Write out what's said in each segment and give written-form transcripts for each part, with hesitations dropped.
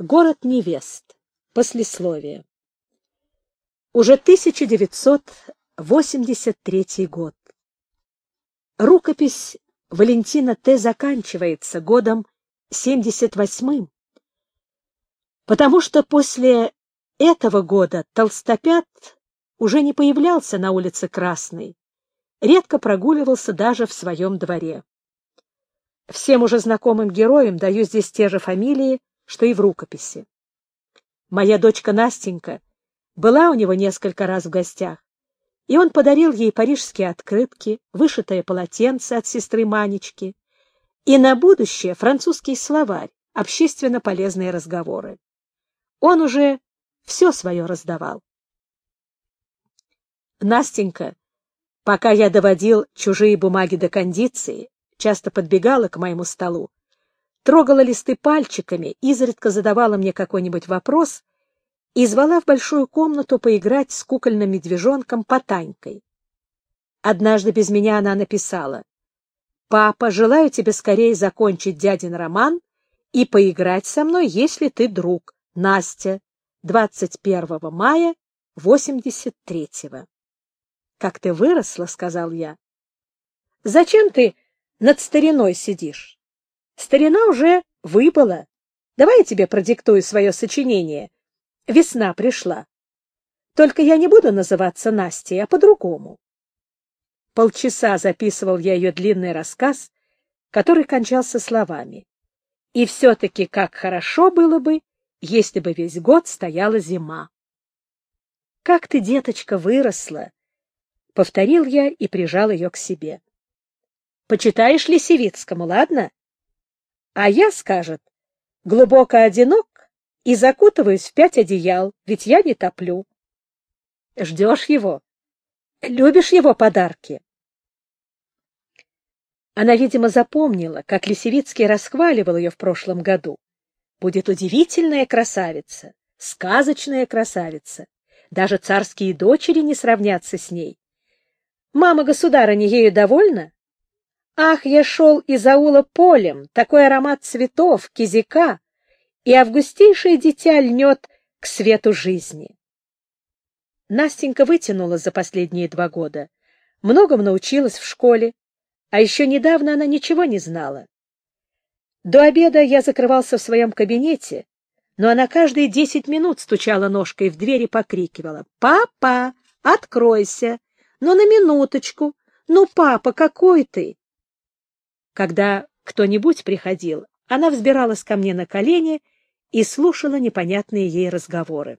Город невест. Послесловие. Уже 1983 год. Рукопись Валентина Т. заканчивается годом 78-м, потому что после этого года Толстопят уже не появлялся на улице Красной, редко прогуливался даже в своем дворе. Всем уже знакомым героям даю здесь те же фамилии, что и в рукописи. Моя дочка Настенька была у него несколько раз в гостях, и он подарил ей парижские открытки, вышитое полотенце от сестры Манечки и на будущее французский словарь, общественно полезные разговоры. Он уже все свое раздавал. Настенька, пока я доводил чужие бумаги до кондиции, часто подбегала к моему столу, трогала листы пальчиками, изредка задавала мне какой-нибудь вопрос и звала в большую комнату поиграть с кукольным медвежонком Потанькой. Однажды без меня она написала: «Папа, желаю тебе скорее закончить дядин роман и поиграть со мной, если ты друг. Настя. 21 мая 83-го». «Как ты выросла», — сказал я. «Зачем ты над стариной сидишь? Старина уже выпала. Давай я тебе продиктую свое сочинение. Весна пришла. Только я не буду называться Настей, а по-другому». Полчаса записывал я ее длинный рассказ, который кончался словами: «И все-таки как хорошо было бы, если бы весь год стояла зима». «Как ты, деточка, выросла!» — повторил я и прижал ее к себе. «Почитаешь Лисевицкому, ладно?» А я, скажет, глубоко одинок и закутываюсь в 5 одеял, ведь я не топлю. Ждешь его? Любишь его подарки? Она, видимо, запомнила, как Лисевицкий расхваливал ее в прошлом году. Будет удивительная красавица, сказочная красавица. Даже царские дочери не сравнятся с ней. Мама-государыня ею довольна? Ах, я шел из аула полем, такой аромат цветов, кизяка, и августейшее дитя льнет к свету жизни. Настенька вытянула за последние 2 года, многому научилась в школе, а еще недавно она ничего не знала. До обеда я закрывался в своем кабинете, но она каждые 10 минут стучала ножкой в дверь и покрикивала: «Папа, откройся! Ну, на минуточку! Ну, папа, какой ты!» Когда кто-нибудь приходил, она взбиралась ко мне на колени и слушала непонятные ей разговоры.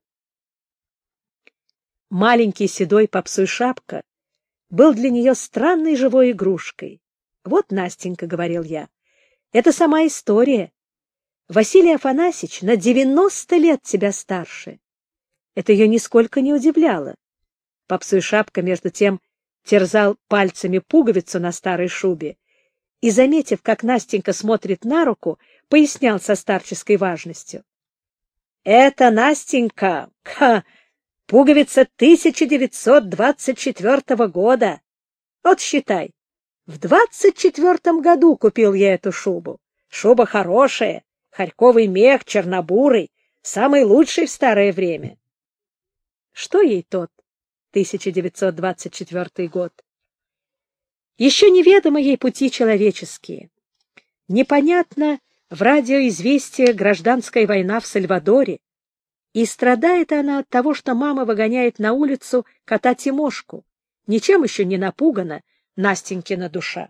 Маленький седой попсуй Шапка был для нее странной живой игрушкой. «Вот, Настенька, — говорил я, — это сама история. Василий Афанасьич на 90 лет тебя старше». Это ее нисколько не удивляло. Попсуй Шапка, между тем, терзал пальцами пуговицу на старой шубе и, заметив, как Настенька смотрит на руку, пояснял со старческой важностью: «Это, Настенька, пуговица 1924 года. Вот считай, в 24-м году купил я эту шубу. Шуба хорошая, харьковый мех, чернобурый, самый лучший в старое время». Что ей тот 1924 год? Еще неведомы ей пути человеческие. Непонятно в радио известие гражданская война в Сальвадоре, и страдает она от того, что мама выгоняет на улицу кота Тимошку. Ничем еще не напугана Настенькина душа.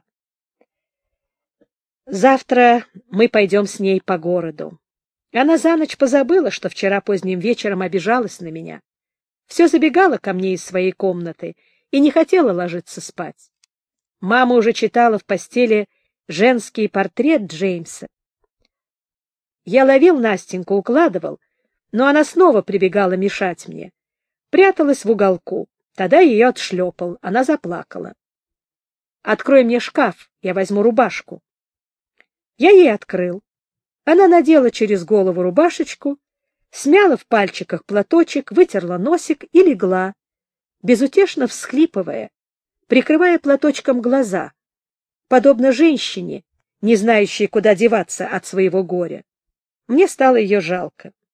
Завтра мы пойдем с ней по городу. Она за ночь позабыла, что вчера поздним вечером обижалась на меня. Все забегала ко мне из своей комнаты и не хотела ложиться спать. Мама уже читала в постели женский портрет Джеймса. Я ловил Настеньку, укладывал, но она снова прибегала мешать мне. Пряталась в уголку. Тогда ее отшлепал. Она заплакала. «Открой мне шкаф, я возьму рубашку». Я ей открыл. Она надела через голову рубашечку, смяла в пальчиках платочек, вытерла носик и легла, безутешно всхлипывая, прикрывая платочком глаза, подобно женщине, не знающей, куда деваться от своего горя. Мне стало ее жалко.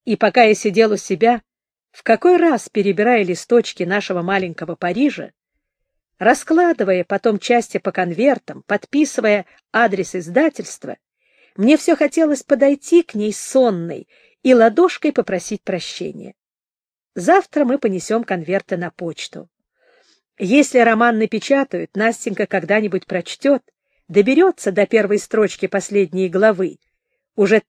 И пока я сидел у себя, в какой раз перебирая листочки нашего маленького Парижа, раскладывая потом части по конвертам, подписывая адрес издательства, мне все хотелось подойти к ней сонной и ладошкой попросить прощения. Завтра мы понесем конверты на почту. Если роман напечатают, Настенька когда-нибудь прочтет, доберется до первой строчки последней главы, уже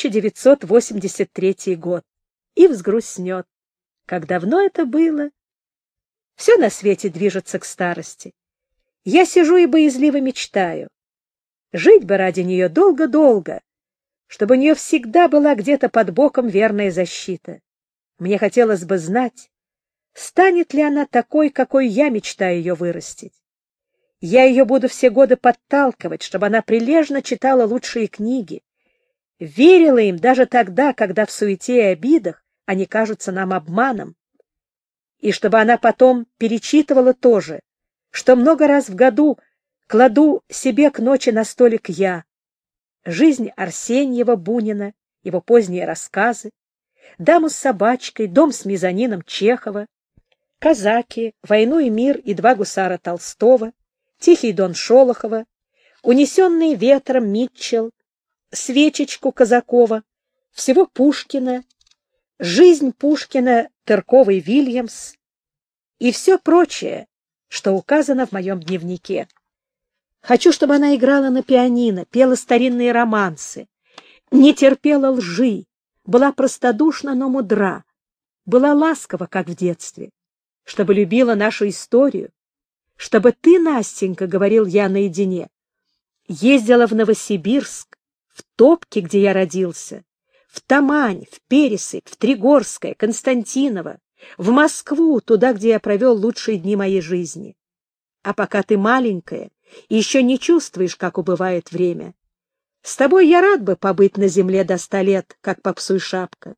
1983 год, и взгрустнет. Как давно это было? Все на свете движется к старости. Я сижу и боязливо мечтаю. Жить бы ради нее долго-долго, чтобы у нее всегда была где-то под боком верная защита. Мне хотелось бы знать, станет ли она такой, какой я мечтаю ее вырастить. Я ее буду все годы подталкивать, чтобы она прилежно читала лучшие книги, верила им даже тогда, когда в суете и обидах они кажутся нам обманом, и чтобы она потом перечитывала то же, что много раз в году кладу себе к ночи на столик я. Жизнь Арсеньева Бунина, его поздние рассказы, «Даму с собачкой», «Дом с мезонином» Чехова, «Казаки», «Войну и мир» и «Два гусара» Толстого, «Тихий дон» Шолохова, «Унесенные ветром» Митчелл, «Свечечку» Казакова, всего Пушкина, «Жизнь Пушкина» Тырковой Вильямс и все прочее, что указано в моем дневнике. Хочу, чтобы она играла на пианино, пела старинные романсы, не терпела лжи, была простодушна, но мудра, была ласкова, как в детстве, чтобы любила нашу историю, чтобы ты, Настенька, — говорил я наедине, — ездила в Новосибирск, в Топки, где я родился, в Тамань, в Пересыпь, в Тригорское, Константиново, в Москву, туда, где я провел лучшие дни моей жизни. А пока ты маленькая и еще не чувствуешь, как убывает время, с тобой я рад бы побыть на земле до 100 лет, как Попсуй Шапка.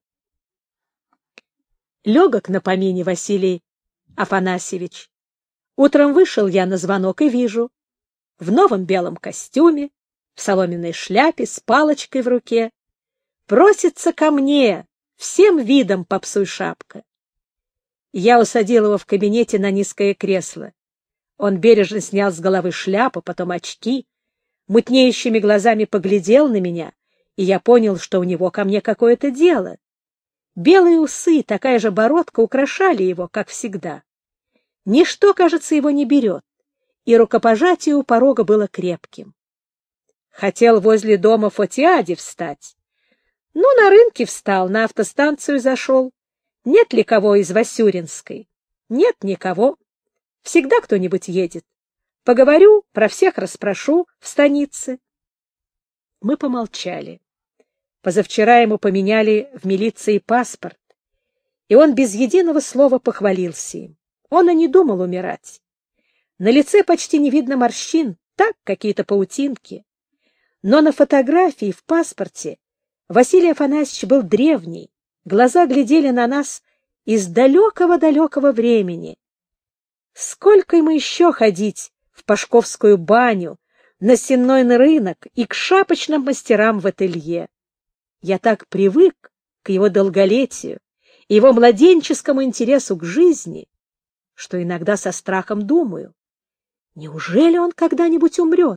Легок на помине Василий Афанасьевич. Утром вышел я на звонок и вижу, в новом белом костюме, в соломенной шляпе, с палочкой в руке, просится ко мне всем видом Попсуй Шапка. Я усадил его в кабинете на низкое кресло. Он бережно снял с головы шляпу, потом очки, мутнеющими глазами поглядел на меня, и я понял, что у него ко мне какое-то дело. Белые усы, такая же бородка украшали его, как всегда. Ничто, кажется, его не берет, и рукопожатие у порога было крепким. Хотел возле дома Фотиади встать. Ну, на рынке встал, на автостанцию зашел. Нет ли кого из Васюринской? Нет никого. Всегда кто-нибудь едет. Поговорю, про всех расспрошу в станице. Мы помолчали. Позавчера ему поменяли в милиции паспорт, и он без единого слова похвалился им. Он и не думал умирать. На лице почти не видно морщин, так, какие-то паутинки. Но на фотографии в паспорте Василий Афанасьевич был древний, глаза глядели на нас из далекого-далекого времени. Сколько ему еще ходить в Пашковскую баню, на сенной рынок и к шапочным мастерам в ателье? Я так привык к его долголетию и его младенческому интересу к жизни, что иногда со страхом думаю, неужели он когда-нибудь умрет?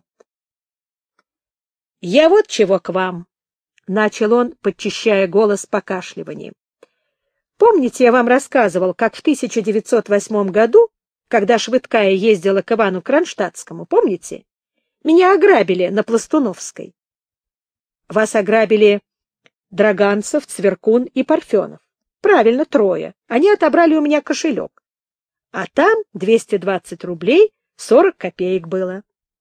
«Я вот чего к вам», — начал он, подчищая голос покашливанием. «Помните, я вам рассказывал, как в 1908 году, когда Швыдкая ездила к Ивану Кронштадтскому, помните? Меня ограбили на Пластуновской. Вас ограбили Драганцев, Цверкун и Парфенов. Правильно, 3. Они отобрали у меня кошелек. А там 220 рублей 40 копеек было».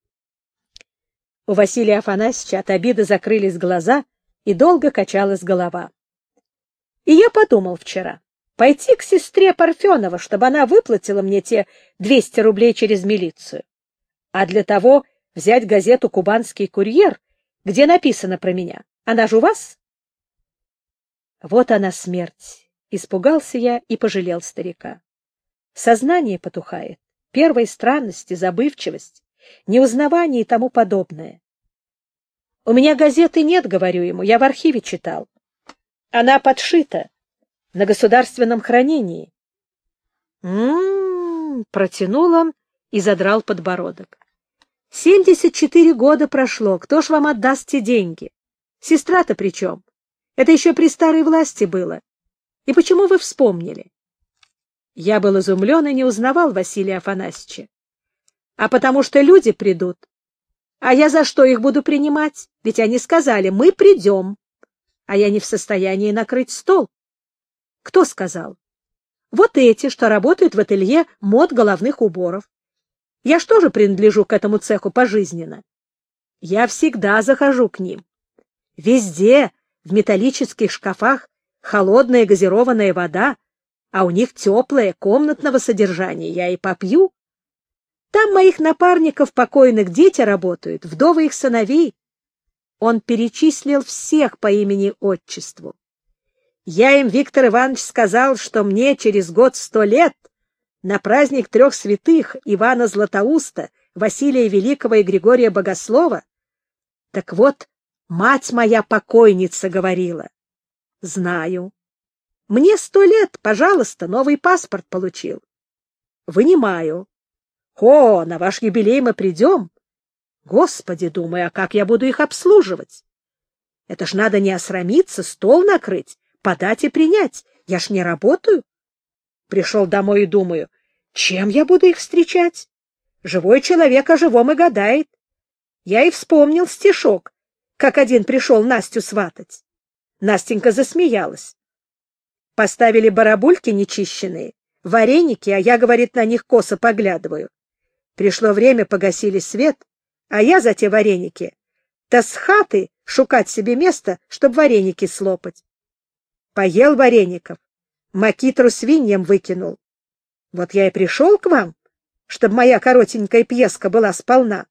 У Василия Афанасьевича от обиды закрылись глаза, и долго качалась голова. И я подумал вчера, пойти к сестре Парфенова, чтобы она выплатила мне те 200 рублей через милицию. А для того взять газету «Кубанский курьер», где написано про меня. Она же у вас? Вот она, смерть. Испугался я и пожалел старика. Сознание потухает, первые странности, забывчивость, неузнавание и тому подобное. У меня газеты нет, говорю ему, я в архиве читал. Она подшита, на государственном хранении. Протянул он и задрал подбородок. 74 года прошло, кто ж вам отдаст те деньги? Сестра-то при чем? Это еще при старой власти было. И почему вы вспомнили? Я был изумлен и не узнавал Василия Афанасьевича. А потому что люди придут. А я за что их буду принимать? Ведь они сказали, мы придем. А я не в состоянии накрыть стол. Кто сказал? Вот эти, что работают в ателье мод головных уборов. Я ж тоже принадлежу к этому цеху пожизненно. Я всегда захожу к ним. Везде, в металлических шкафах, холодная газированная вода, а у них теплая, комнатного содержания, я и попью. Там моих напарников покойных дети работают, вдовы их сыновей. Он перечислил всех по имени-отчеству. Я им, Виктор Иванович, сказал, что мне через год 100 лет на праздник 3 святых Ивана Златоуста, Василия Великого и Григория Богослова. Так вот, мать моя покойница говорила. Знаю. Мне 100 лет, пожалуйста, новый паспорт получил. Вынимаю. О, на ваш юбилей мы придем. Господи, думаю, а как я буду их обслуживать? Это ж надо не осрамиться, стол накрыть, подать и принять. Я ж не работаю. Пришел домой и думаю, чем я буду их встречать? Живой человек о живом и гадает. Я и вспомнил стишок, как один пришел Настю сватать. Настенька засмеялась. Поставили барабульки нечищенные, вареники, а я, говорит, на них косо поглядываю. Пришло время, погасили свет, а я за те вареники-то с хаты шукать себе место, чтоб вареники слопать. Поел вареников, макитру свиньям выкинул. Вот я и пришел к вам, чтобы моя коротенькая пьеска была сполна.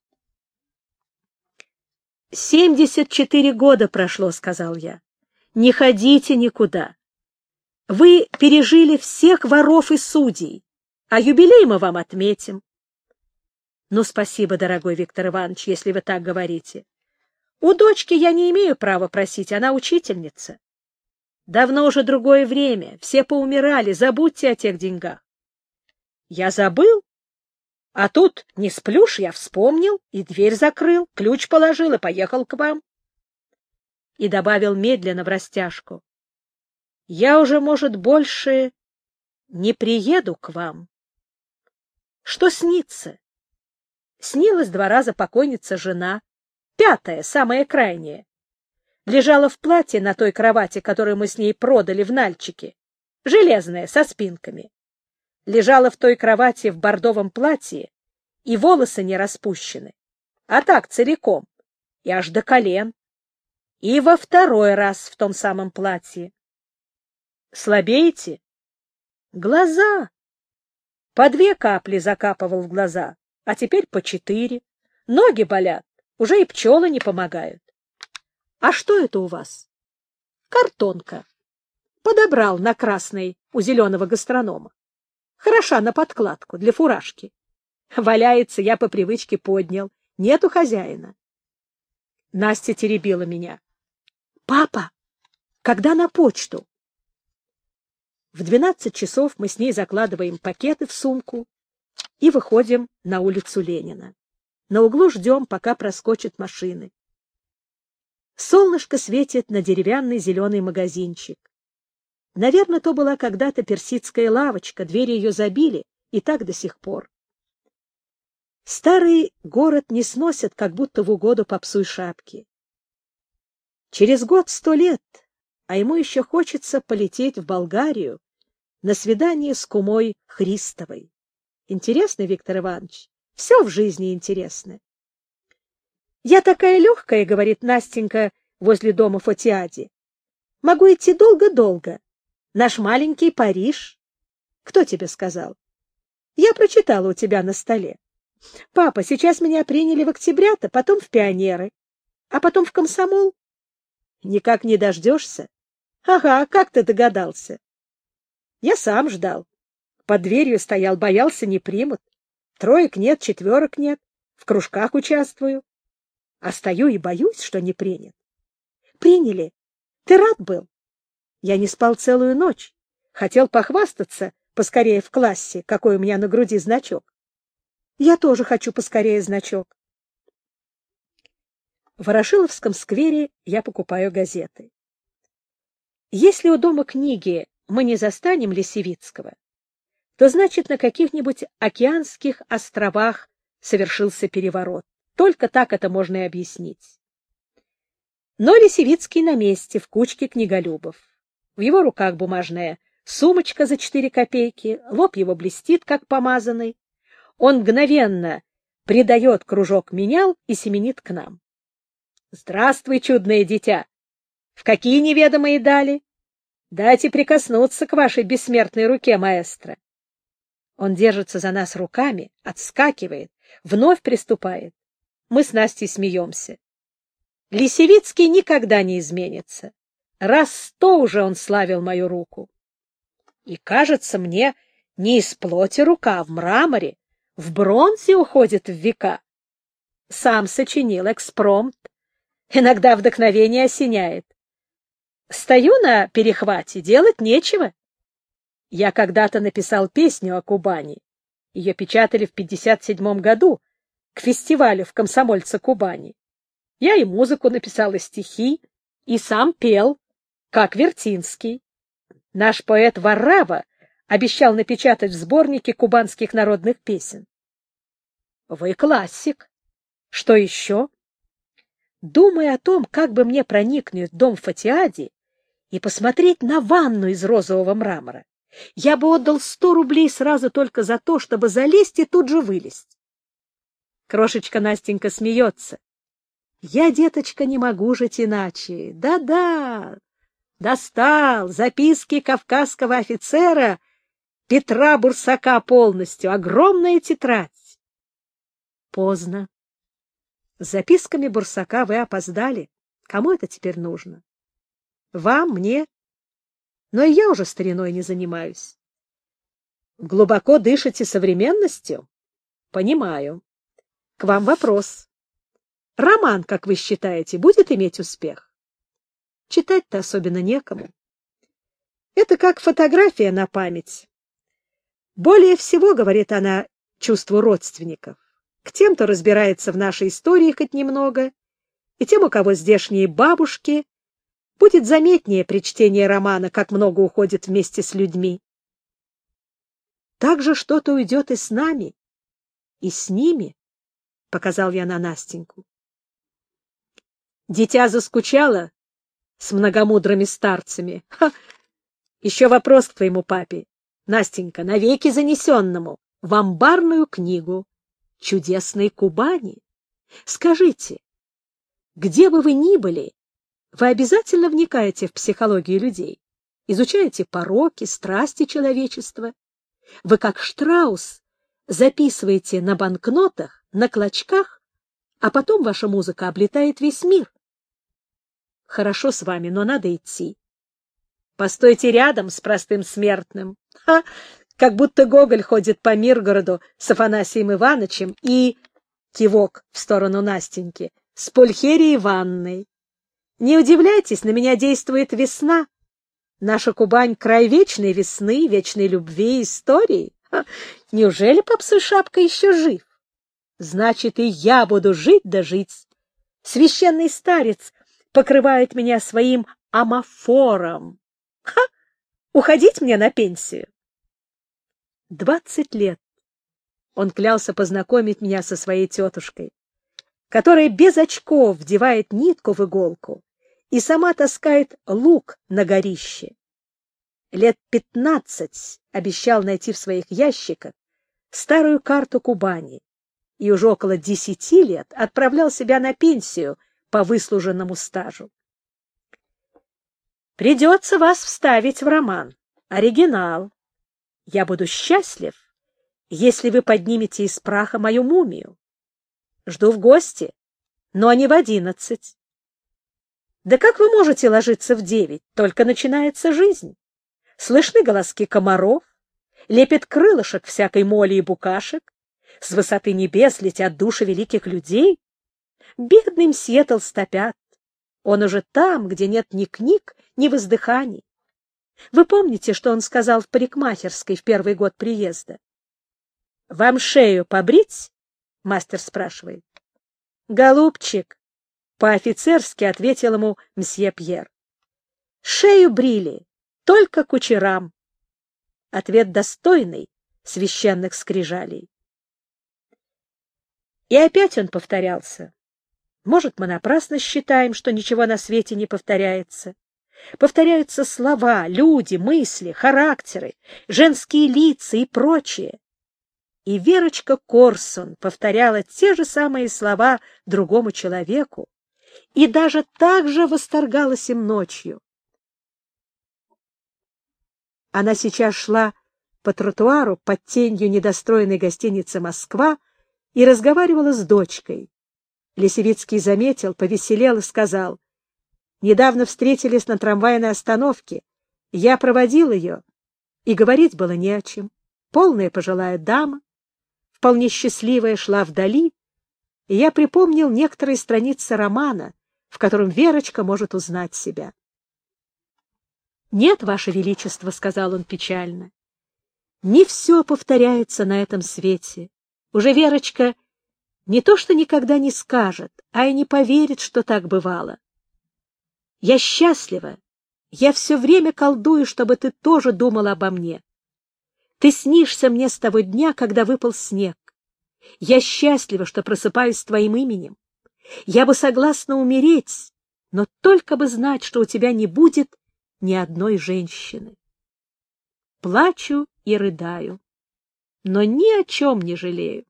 74 года прошло, — сказал я. Не ходите никуда. Вы пережили всех воров и судей, а юбилей мы вам отметим. Ну, спасибо, дорогой Виктор Иванович, если вы так говорите. У дочки я не имею права просить, она учительница. Давно уже другое время, все поумирали, забудьте о тех деньгах. Я забыл, а тут не сплюшь, я вспомнил, и дверь закрыл, ключ положил и поехал к вам. И добавил медленно в растяжку. Я уже, может, больше не приеду к вам. Что снится? Снилась 2 раза покойница жена, 5-я, самая крайняя. Лежала в платье на той кровати, которую мы с ней продали в Нальчике, железная, со спинками. Лежала в той кровати в бордовом платье, и волосы не распущены, а так целиком, и аж до колен. И во 2-й раз в том самом платье. Слабеете? Глаза. По 2 капли закапывал в глаза, а теперь по 4. Ноги болят, уже и пчелы не помогают. А что это у вас? Картонка. Подобрал на красной у зеленого гастронома. Хороша на подкладку для фуражки. Валяется, я по привычке поднял. Нету хозяина. Настя теребила меня. Папа, когда на почту? В 12 часов мы с ней закладываем пакеты в сумку и выходим на улицу Ленина. На углу ждем, пока проскочат машины. Солнышко светит на деревянный зеленый магазинчик. Наверное, то была когда-то персидская лавочка, двери ее забили, и так до сих пор. Старый город не сносят, как будто в угоду попсу и шапки. Через год 100 лет, а ему еще хочется полететь в Болгарию на свидание с кумой Христовой. Интересно, Виктор Иванович? Все в жизни интересно. «Я такая легкая, — говорит Настенька возле дома Фотиади. — Могу идти долго-долго. Наш маленький Париж. Кто тебе сказал? Я прочитала у тебя на столе. Папа, сейчас меня приняли в октябрята, потом в пионеры, а потом в комсомол. Никак не дождешься? Ага, как ты догадался? Я сам ждал. Под дверью стоял, боялся, не примут. 3 нет, 4 нет. В кружках участвую. А стою и боюсь, что не принят. Приняли. Ты рад был? Я не спал целую ночь. Хотел похвастаться поскорее в классе, какой у меня на груди значок. Я тоже хочу поскорее значок. В Ворошиловском сквере я покупаю газеты. Если у дома книги мы не застанем Лисевицкого, то значит на каких-нибудь океанских островах совершился переворот. Только так это можно и объяснить. Но Лисевицкий на месте, в кучке книголюбов. В его руках бумажная сумочка за 4 копейки, лоб его блестит, как помазанный. Он мгновенно придает кружок менял и семенит к нам. «Здравствуй, чудное дитя! В какие неведомые дали? Дайте прикоснуться к вашей бессмертной руке, маэстро!» Он держится за нас руками, отскакивает, вновь приступает. Мы с Настей смеемся. Лисевицкий никогда не изменится. Раз 100 уже он славил мою руку. И, кажется мне, не из плоти рука, а в мраморе, в бронзе уходит в века. Сам сочинил экспромт. Иногда вдохновение осеняет. Стою на перехвате, делать нечего. Я когда-то написал песню о Кубани. Ее печатали в 1957 году к фестивалю в «Комсомольце Кубани». Я и музыку написал, и стихи, и сам пел, как Вертинский. Наш поэт Варрава обещал напечатать в сборнике кубанских народных песен. Вы классик. Что еще? Думая о том, как бы мне проникнуть в дом Фатиади и посмотреть на ванну из розового мрамора, я бы отдал 100 рублей сразу только за то, чтобы залезть и тут же вылезть. Крошечка Настенька смеется. Я, деточка, не могу жить иначе. Да-да, достал записки кавказского офицера Петра Бурсака полностью, огромная тетрадь. Поздно. С записками Бурсака вы опоздали. Кому это теперь нужно? Вам, мне? Но и я уже стариной не занимаюсь. Глубоко дышите современностью? Понимаю. К вам вопрос. Роман, как вы считаете, будет иметь успех? Читать-то особенно некому. Это как фотография на память. Более всего, говорит она, чувству родственников. К тем, кто разбирается в нашей истории хоть немного, и тем, у кого здешние бабушки, будет заметнее при чтении романа, как много уходит вместе с людьми. Так же что-то уйдет и с нами, и с ними, — показал я на Настеньку. Дитя заскучало с многомудрыми старцами. Ха! Еще вопрос к твоему папе. Настенька, навеки занесенному в амбарную книгу чудесной Кубани. Скажите, где бы вы ни были, вы обязательно вникаете в психологию людей, изучаете пороки, страсти человечества. Вы, как Штраус, записываете на банкнотах, на клочках, а потом ваша музыка облетает весь мир. Хорошо с вами, но надо идти. Постойте рядом с простым смертным. Ха! Как будто Гоголь ходит по Миргороду с Афанасием Ивановичем и, кивок в сторону Настеньки, с Пульхерией Ивановной. Не удивляйтесь, на меня действует весна. Наша Кубань — край вечной весны, вечной любви и истории. Ха! Неужели попсу шапка еще жив? Значит, и я буду жить да жить. Священный старец покрывает меня своим амафором. Ха! Уходить мне на пенсию. 20 лет он клялся познакомить меня со своей тетушкой, которая без очков вдевает нитку в иголку и сама таскает лук на горище. Лет 15 обещал найти в своих ящиках старую карту Кубани и уже около 10 лет отправлял себя на пенсию по выслуженному стажу. Придется вас вставить в роман. Оригинал. Я буду счастлив, если вы поднимете из праха мою мумию. Жду в гости, но не в 11. Да как вы можете ложиться в 9? Только начинается жизнь. Слышны голоски комаров, лепет крылышек всякой моли и букашек. С высоты небес летят души великих людей. Бедный мсье Толстопят. Он уже там, где нет ни книг, ни воздыханий. Вы помните, что он сказал в парикмахерской в первый год приезда? — Вам шею побрить? — мастер спрашивает. — Голубчик, — по-офицерски ответил ему мсье Пьер. — Шею брили только кучерам. Ответ достойный священных скрижалей. И опять он повторялся. Может, мы напрасно считаем, что ничего на свете не повторяется. Повторяются слова, люди, мысли, характеры, женские лица и прочее. И Верочка Корсун повторяла те же самые слова другому человеку и даже так же восторгалась им ночью. Она сейчас шла по тротуару под тенью недостроенной гостиницы «Москва» и разговаривала с дочкой. Лисевицкий заметил, повеселел и сказал: «Недавно встретились на трамвайной остановке. Я проводил ее, и говорить было не о чем. Полная пожилая дама, вполне счастливая, шла вдали, и я припомнил некоторые страницы романа, в котором Верочка может узнать себя». «Нет, Ваше Величество», — сказал он печально, — «не все повторяется на этом свете. Уже Верочка не то что никогда не скажет, а и не поверит, что так бывало. Я счастлива, я все время колдую, чтобы ты тоже думала обо мне. Ты снишься мне с того дня, когда выпал снег. Я счастлива, что просыпаюсь с твоим именем. Я бы согласна умереть, но только бы знать, что у тебя не будет ни одной женщины. Плачу и рыдаю, но ни о чем не жалею.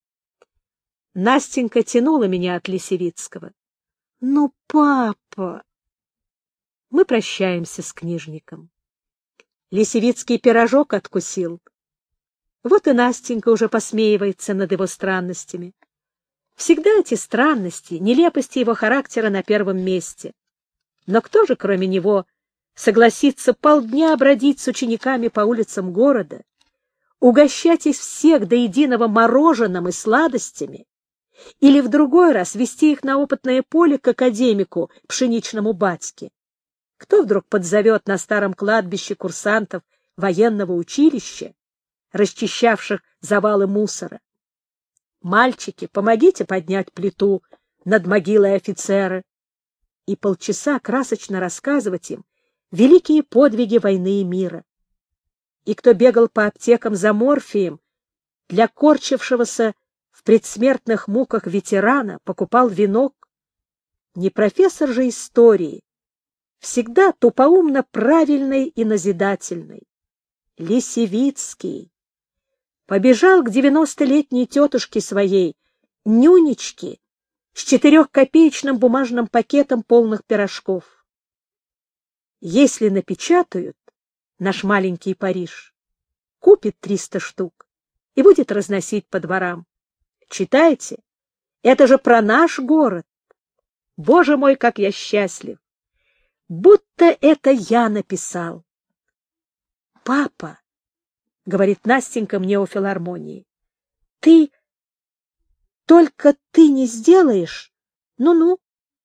Настенька тянула меня от Лисевицкого. «Ну, папа!» Мы прощаемся с книжником. Лисевицкий пирожок откусил. Вот и Настенька уже посмеивается над его странностями. Всегда эти странности, нелепости его характера на первом месте. Но кто же, кроме него, согласится полдня бродить с учениками по улицам города, угощать их всех до единого мороженым и сладостями, или в другой раз вести их на опытное поле к академику, пшеничному батьке? Кто вдруг подзовет на старом кладбище курсантов военного училища, расчищавших завалы мусора? «Мальчики, помогите поднять плиту над могилой офицера», и полчаса красочно рассказывать им великие подвиги войны и мира. И кто бегал по аптекам за морфием, для корчившегося в предсмертных муках ветерана покупал венок. Не профессор же истории, всегда тупоумно правильный и назидательный. Лисевицкий побежал к 90-летней тетушке своей, Нюнечке, с 4-копеечным бумажным пакетом полных пирожков. Если напечатают наш маленький Париж, купит 300 штук и будет разносить по дворам. Читайте, это же про наш город. Боже мой, как я счастлив! Будто это я написал. «Папа», — говорит Настенька мне у филармонии, — только ты не сделаешь? Ну-ну.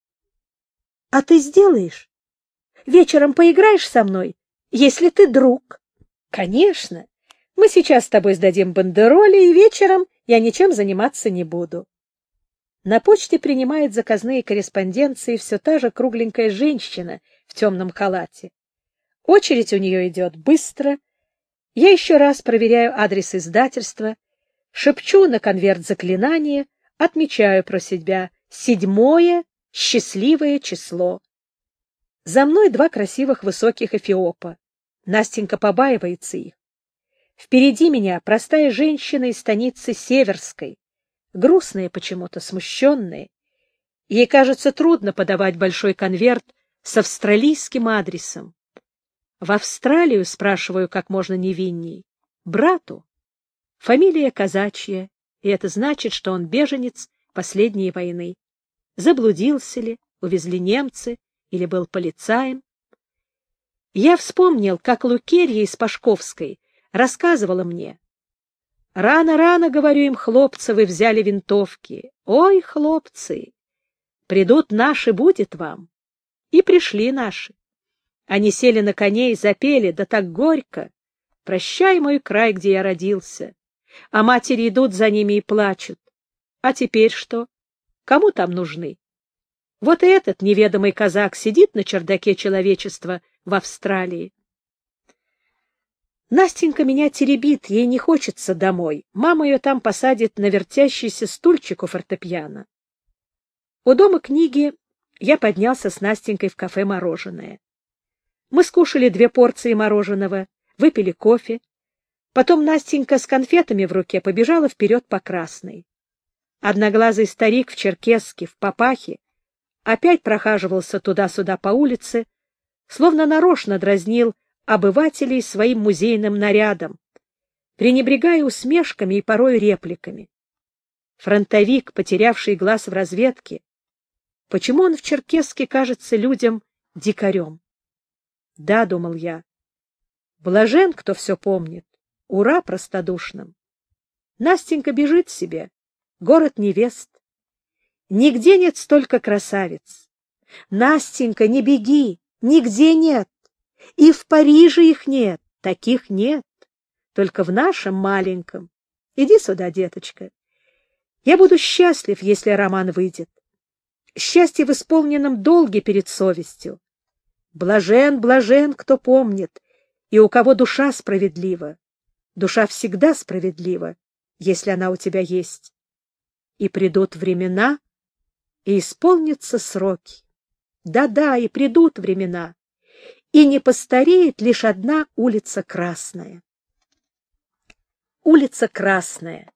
А ты сделаешь? Вечером поиграешь со мной, если ты друг? Конечно. Мы сейчас с тобой сдадим бандероли, и вечером я ничем заниматься не буду. На почте принимает заказные корреспонденции все та же кругленькая женщина в темном халате. Очередь у нее идет быстро. Я еще раз проверяю адрес издательства, шепчу на конверт заклинание, отмечаю про себя 7-е счастливое число. За мной 2 красивых высоких эфиопа. Настенька побаивается их. Впереди меня простая женщина из станицы Северской, грустная почему-то, смущенная. Ей кажется трудно подавать большой конверт с австралийским адресом. В Австралию, спрашиваю как можно невинней, брату. Фамилия казачья, и это значит, что он беженец последней войны. Заблудился ли, увезли немцы или был полицаем? Я вспомнил, как Лукерья из Пашковской рассказывала мне. Рано-рано, говорю им, хлопцы, вы взяли винтовки. Ой, хлопцы, придут наши, будет вам. И пришли наши. Они сели на коней, запели, да так горько. Прощай, мой край, где я родился. А матери идут за ними и плачут. А теперь что? Кому там нужны? Вот и этот неведомый казак сидит на чердаке человечества в Австралии. Настенька меня теребит, ей не хочется домой. Мама ее там посадит на вертящийся стульчик у фортепиано. У дома книги я поднялся с Настенькой в кафе «Мороженое». Мы скушали 2 порции мороженого, выпили кофе. Потом Настенька с конфетами в руке побежала вперед по Красной. Одноглазый старик в черкеске, в папахе, опять прохаживался туда-сюда по улице, словно нарочно дразнил обывателей своим музейным нарядом, пренебрегая усмешками и порой репликами. Фронтовик, потерявший глаз в разведке, почему он в черкеске кажется людям дикарем? Да, думал я, блажен, кто все помнит, ура простодушным. Настенька бежит себе, город невест. Нигде нет столько красавиц. Настенька, не беги, нигде нет. И в Париже их нет, таких нет. Только в нашем маленьком. Иди сюда, деточка. Я буду счастлив, если роман выйдет. Счастье в исполненном долге перед совестью. Блажен, блажен, кто помнит, и у кого душа справедлива. Душа всегда справедлива, если она у тебя есть. И придут времена, и исполнятся сроки. Да-да, и придут времена, и не постареет лишь одна улица Красная. Улица Красная.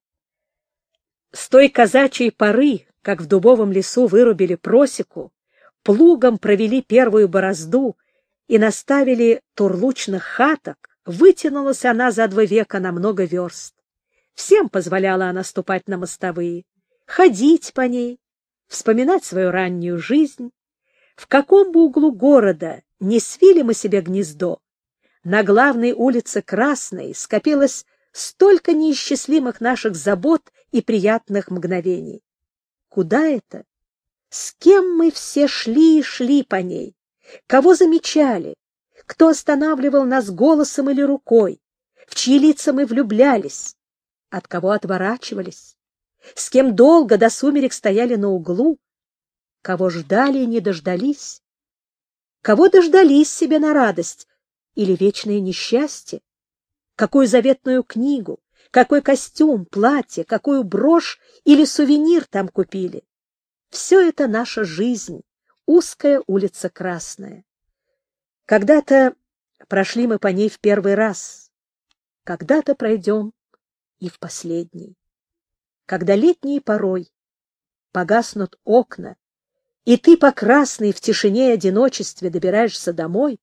С той казачьей поры, как в дубовом лесу вырубили просеку, плугом провели первую борозду и наставили турлучных хаток, вытянулась она за 2 века на много верст. Всем позволяла она ступать на мостовые, ходить по ней, вспоминать свою раннюю жизнь. В каком бы углу города не свили мы себе гнездо, на главной улице Красной скопилось столько неисчислимых наших забот и приятных мгновений. Куда это? С кем мы все шли и шли по ней? Кого замечали? Кто останавливал нас голосом или рукой? В чьи лица мы влюблялись? От кого отворачивались? С кем долго до сумерек стояли на углу? Кого ждали и не дождались? Кого дождались себе на радость или вечное несчастье? Какую заветную книгу, какой костюм, платье, какую брошь или сувенир там купили? Все это наша жизнь, узкая улица Красная. Когда-то прошли мы по ней в первый раз, когда-то пройдем и в последний. Когда летней порой погаснут окна, и ты по Красной в тишине и одиночестве добираешься домой,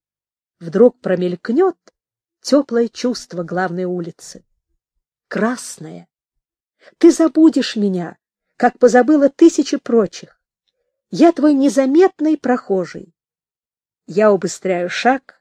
вдруг промелькнет теплое чувство главной улицы. Красная. Ты забудешь меня, как позабыла тысячи прочих. Я твой незаметный прохожий. Я убыстряю шаг.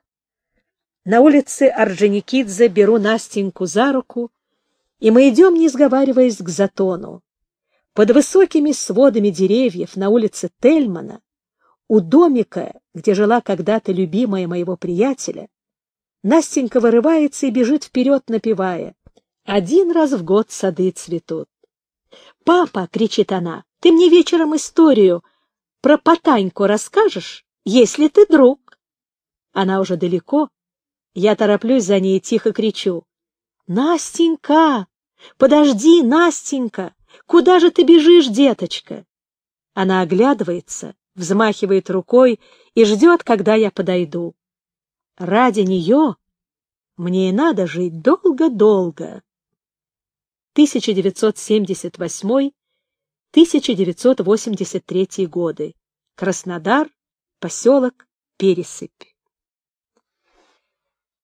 На улице Орджоникидзе беру Настеньку за руку, и мы идем, не сговариваясь, к Затону. Под высокими сводами деревьев на улице Тельмана, у домика, где жила когда-то любимая моего приятеля, Настенька вырывается и бежит вперед, напевая: «Один раз в год сады цветут». «Папа!» — кричит она, — «ты мне вечером историю про Потаньку расскажешь, если ты друг?» Она уже далеко. Я тороплюсь за ней и тихо кричу: «Настенька! Подожди, Настенька! Куда же ты бежишь, деточка?» Она оглядывается, взмахивает рукой и ждет, когда я подойду. Ради нее мне и надо жить долго-долго. 1978-1983 годы. Краснодар, поселок Пересыпь.